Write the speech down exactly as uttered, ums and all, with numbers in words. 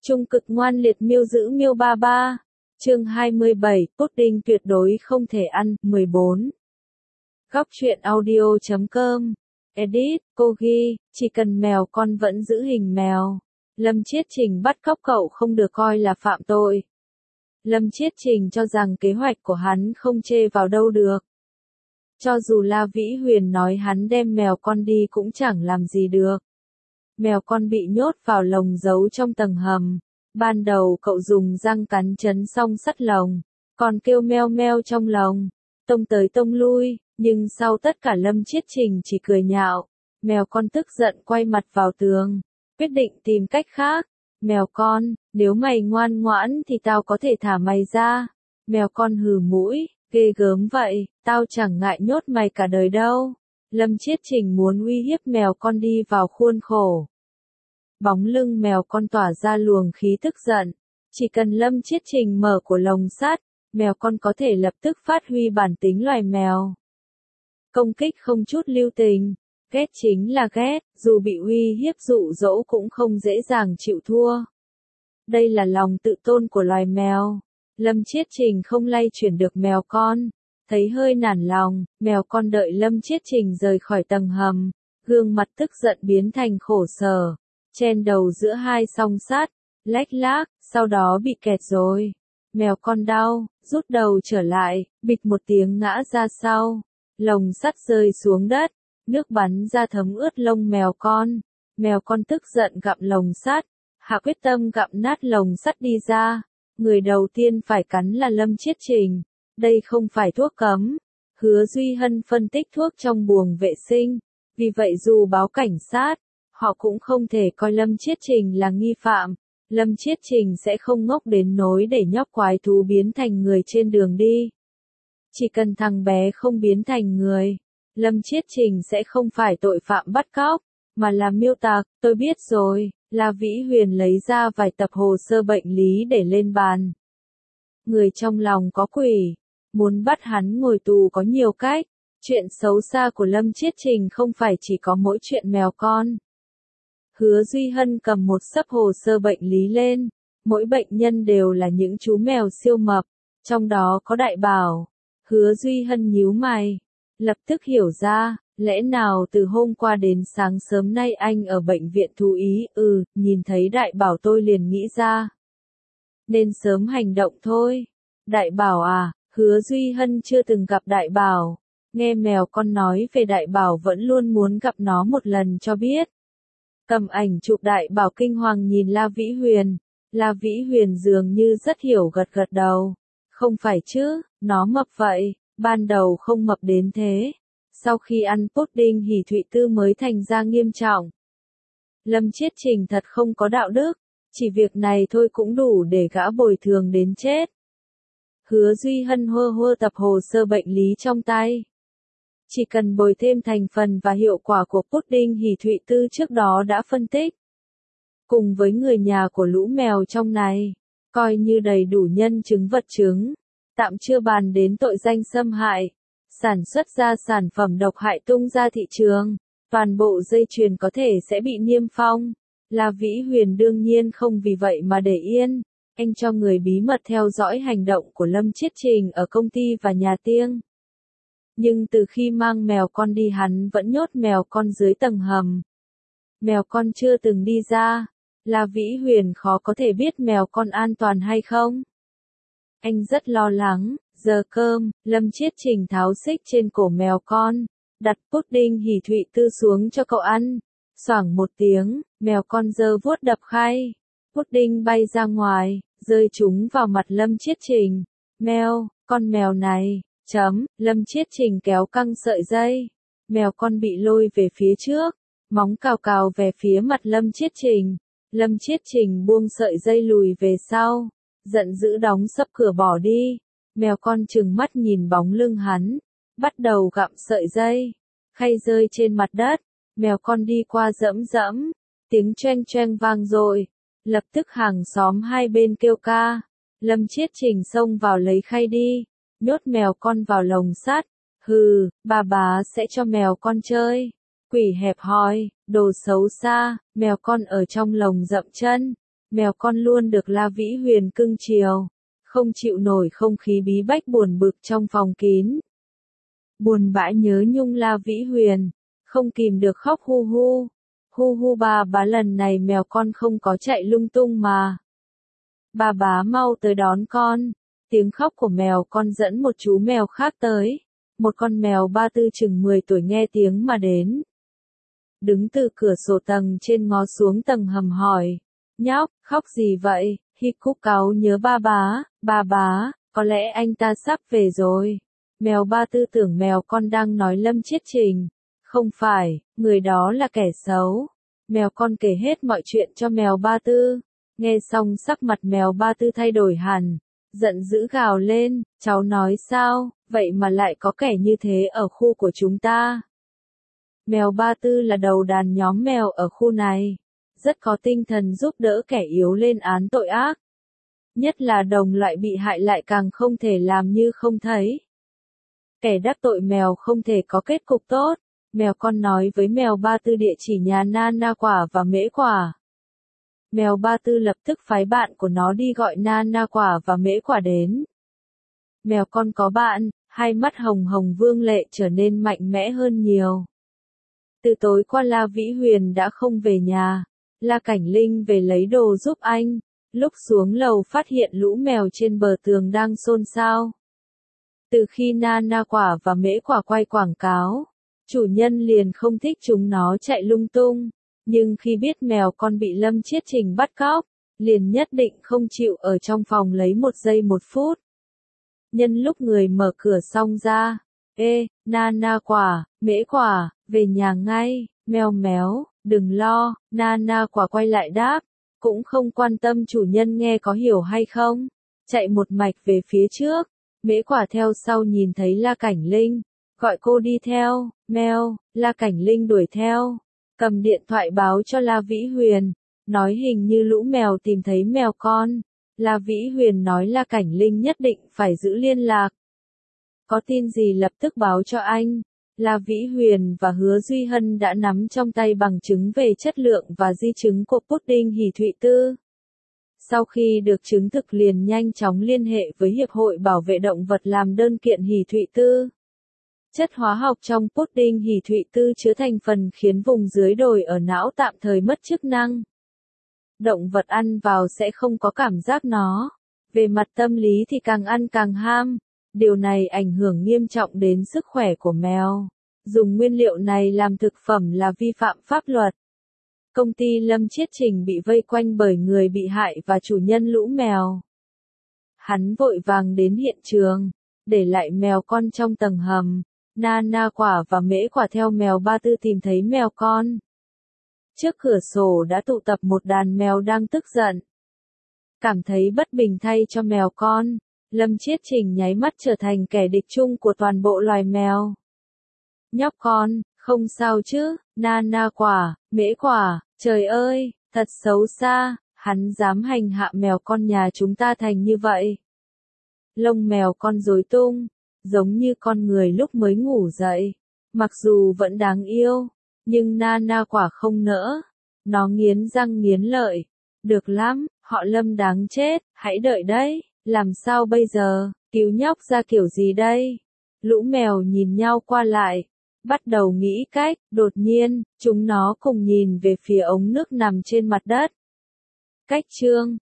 Trung cực ngoan liệt miêu giữ miêu ba ba. Chương hai mươi bảy, pudding tuyệt đối không thể ăn. mười bốn. Góc truyện audio chấm com. Edit, cô ghi, chỉ cần mèo con vẫn giữ hình mèo. Lâm Chiết Trình bắt cóc cậu không được coi là phạm tội. Lâm Chiết Trình cho rằng kế hoạch của hắn không chê vào đâu được. Cho dù La Vĩ Huyền nói hắn đem mèo con đi cũng chẳng làm gì được. Mèo con bị nhốt vào lồng giấu trong tầng hầm. Ban đầu cậu dùng răng cắn chấn xong sắt lồng. Còn kêu meo meo trong lồng. Tông tới tông lui, nhưng sau tất cả Lâm Chiết Trình chỉ cười nhạo. Mèo con tức giận quay mặt vào tường. Quyết định tìm cách khác. Mèo con, nếu mày ngoan ngoãn thì tao có thể thả mày ra. Mèo con hừ mũi, ghê gớm vậy, tao chẳng ngại nhốt mày cả đời đâu. Lâm Chiết Trình muốn uy hiếp mèo con đi vào khuôn khổ. Bóng lưng mèo con tỏa ra luồng khí tức giận. Chỉ cần Lâm Chiết Trình mở của lồng sắt, mèo con có thể lập tức phát huy bản tính loài mèo. Công kích không chút lưu tình. Ghét chính là ghét, dù bị uy hiếp dụ dỗ cũng không dễ dàng chịu thua. Đây là lòng tự tôn của loài mèo. Lâm Chiết Trình không lay chuyển được mèo con. Thấy hơi nản lòng, mèo con đợi Lâm Chiết Trình rời khỏi tầng hầm. Gương mặt tức giận biến thành khổ sở. Chen đầu giữa hai song sắt, lách lác, sau đó bị kẹt rồi. Mèo con đau, rút đầu trở lại, bịch một tiếng ngã ra sau. Lồng sắt rơi xuống đất. Nước bắn ra thấm ướt lông mèo con. Mèo con tức giận gặm lồng sắt. Hạ quyết tâm gặm nát lồng sắt đi ra. Người đầu tiên phải cắn là Lâm Chiết Trình. Đây không phải thuốc cấm. Hứa Duy Hân phân tích thuốc trong buồng vệ sinh. Vì vậy dù báo cảnh sát, họ cũng không thể coi Lâm Chiết Trình là nghi phạm. Lâm Chiết Trình sẽ không ngốc đến nỗi để nhóc quái thú biến thành người trên đường đi. Chỉ cần thằng bé không biến thành người, Lâm Chiết Trình sẽ không phải tội phạm bắt cóc, mà là miêu tặc. Tôi biết rồi, La Vĩ Huyền lấy ra vài tập hồ sơ bệnh lý để lên bàn. Người trong lòng có quỷ, muốn bắt hắn ngồi tù có nhiều cách. Chuyện xấu xa của Lâm Chiết Trình không phải chỉ có mỗi chuyện mèo con. Hứa Duy Hân cầm một xấp hồ sơ bệnh lý lên. Mỗi bệnh nhân đều là những chú mèo siêu mập, trong đó có Đại Bảo. Hứa Duy Hân nhíu mày, lập tức hiểu ra, lẽ nào từ hôm qua đến sáng sớm nay anh ở bệnh viện thú ý. Ừ, nhìn thấy Đại Bảo tôi liền nghĩ ra. Nên sớm hành động thôi. Đại Bảo à, Hứa Duy Hân chưa từng gặp Đại Bảo. Nghe mèo con nói về Đại Bảo vẫn luôn muốn gặp nó một lần cho biết. Cầm ảnh chụp Đại Bảo kinh hoàng nhìn La Vĩ Huyền. La Vĩ Huyền dường như rất hiểu gật gật đầu. Không phải chứ, nó mập vậy, ban đầu không mập đến thế. Sau khi ăn pudding hỉ thụy tư mới thành ra nghiêm trọng. Lâm Chiết Trình thật không có đạo đức, chỉ việc này thôi cũng đủ để gã bồi thường đến chết. Hứa Duy Hân hơ hơ tập hồ sơ bệnh lý trong tay. Chỉ cần bồi thêm thành phần và hiệu quả của pudding hỉ thụy tư trước đó đã phân tích. Cùng với người nhà của lũ mèo trong này, coi như đầy đủ nhân chứng vật chứng. Tạm chưa bàn đến tội danh xâm hại, sản xuất ra sản phẩm độc hại tung ra thị trường, toàn bộ dây chuyền có thể sẽ bị niêm phong. La Vĩ Huyền đương nhiên không vì vậy mà để yên, anh cho người bí mật theo dõi hành động của Lâm Chiết Trình ở công ty và nhà tiêng. Nhưng từ khi mang mèo con đi hắn vẫn nhốt mèo con dưới tầng hầm. Mèo con chưa từng đi ra, La Vĩ Huyền khó có thể biết mèo con an toàn hay không. Anh rất lo lắng. Giờ cơm, Lâm Chiết Trình tháo xích trên cổ mèo con, đặt pudding hỉ thụy tư xuống cho cậu ăn. Xoảng một tiếng, mèo con giơ vuốt đập khay. Pudding bay ra ngoài, rơi trúng vào mặt Lâm Chiết Trình. Mèo, con mèo này, chấm, Lâm Chiết Trình kéo căng sợi dây. Mèo con bị lôi về phía trước, móng cào cào về phía mặt Lâm Chiết Trình. Lâm Chiết Trình buông sợi dây lùi về sau, giận dữ đóng sập cửa bỏ đi. Mèo con trừng mắt nhìn bóng lưng hắn, bắt đầu gặm sợi dây. Khay rơi trên mặt đất, mèo con đi qua dẫm dẫm, tiếng choeng choeng vang dội. Lập tức hàng xóm hai bên kêu ca. Lâm Chiết Trình xông vào lấy khay đi, nhốt mèo con vào lồng sắt. Hừ, bà bá sẽ cho mèo con chơi. Quỷ hẹp hòi, đồ xấu xa, mèo con ở trong lồng dậm chân. Mèo con luôn được La Vĩ Huyền cưng chiều, không chịu nổi không khí bí bách buồn bực trong phòng kín. Buồn bã nhớ nhung La Vĩ Huyền, không kìm được khóc hu hu. Hu hu bà bá, lần này mèo con không có chạy lung tung mà. Bà bá mau tới đón con. Tiếng khóc của mèo con dẫn một chú mèo khác tới. Một con mèo ba tư chừng mười tuổi nghe tiếng mà đến. Đứng từ cửa sổ tầng trên ngó xuống tầng hầm hỏi. Nhóc, khóc gì vậy? Hi Cúc cáu nhớ ba bá, ba bá, có lẽ anh ta sắp về rồi. Mèo ba tư tưởng mèo con đang nói Lâm Chiết Trình. Không phải, người đó là kẻ xấu. Mèo con kể hết mọi chuyện cho mèo ba tư. Nghe xong sắc mặt mèo ba tư thay đổi hẳn. Giận dữ gào lên, cháu nói sao, vậy mà lại có kẻ như thế ở khu của chúng ta. Mèo ba tư là đầu đàn nhóm mèo ở khu này. Rất có tinh thần giúp đỡ kẻ yếu lên án tội ác. Nhất là đồng loại bị hại lại càng không thể làm như không thấy. Kẻ đắc tội mèo không thể có kết cục tốt. Mèo con nói với mèo ba tư địa chỉ nhà Nana Quả và Mễ Quả. Mèo ba tư lập tức phái bạn của nó đi gọi Nana Quả và Mễ Quả đến. Mèo con có bạn, hai mắt hồng hồng vương lệ trở nên mạnh mẽ hơn nhiều. Từ tối qua La Vĩ Huyền đã không về nhà. La Cảnh Linh về lấy đồ giúp anh. Lúc xuống lầu phát hiện lũ mèo trên bờ tường đang xôn xao. Từ khi Nana Quả và Mễ Quả quay quảng cáo, chủ nhân liền không thích chúng nó chạy lung tung. Nhưng khi biết mèo con bị Lâm Chiết Trình bắt cóc, liền nhất định không chịu ở trong phòng lấy một giây một phút. Nhân lúc người mở cửa xong ra, ê, Nana Quả, Mễ Quả, về nhà ngay, mèo méo, đừng lo, Nana Quả quay lại đáp, cũng không quan tâm chủ nhân nghe có hiểu hay không, chạy một mạch về phía trước. Mễ Quả theo sau nhìn thấy La Cảnh Linh, gọi cô đi theo, mèo, La Cảnh Linh đuổi theo, cầm điện thoại báo cho La Vĩ Huyền, nói hình như lũ mèo tìm thấy mèo con. La Vĩ Huyền nói La Cảnh Linh nhất định phải giữ liên lạc. Có tin gì lập tức báo cho anh. La Vĩ Huyền và Hứa Duy Hân đã nắm trong tay bằng chứng về chất lượng và di chứng của pudding hỷ thụy tư. Sau khi được chứng thực liền nhanh chóng liên hệ với Hiệp hội Bảo vệ Động vật làm đơn kiện hỷ thụy tư. Chất hóa học trong pudding hỷ thụy tư chứa thành phần khiến vùng dưới đồi ở não tạm thời mất chức năng. Động vật ăn vào sẽ không có cảm giác nó. Về mặt tâm lý thì càng ăn càng ham. Điều này ảnh hưởng nghiêm trọng đến sức khỏe của mèo. Dùng nguyên liệu này làm thực phẩm là vi phạm pháp luật. Công ty Lâm Chiết Trình bị vây quanh bởi người bị hại và chủ nhân lũ mèo. Hắn vội vàng đến hiện trường, để lại mèo con trong tầng hầm. Nana Quả và Mễ Quả theo mèo ba tư tìm thấy mèo con. Trước cửa sổ đã tụ tập một đàn mèo đang tức giận. Cảm thấy bất bình thay cho mèo con, Lâm Chiết Trình nháy mắt trở thành kẻ địch chung của toàn bộ loài mèo. Nhóc con, không sao chứ, Nana Quả, Mễ Quả, trời ơi, thật xấu xa, hắn dám hành hạ mèo con nhà chúng ta thành như vậy. Lông mèo con rối tung, giống như con người lúc mới ngủ dậy, mặc dù vẫn đáng yêu, nhưng Nana Quả không nỡ, nó nghiến răng nghiến lợi, được lắm, họ Lâm đáng chết, hãy đợi đấy, làm sao bây giờ, cứu nhóc ra kiểu gì đây? Lũ mèo nhìn nhau qua lại, bắt đầu nghĩ cách, đột nhiên, chúng nó cùng nhìn về phía ống nước nằm trên mặt đất. Cách chương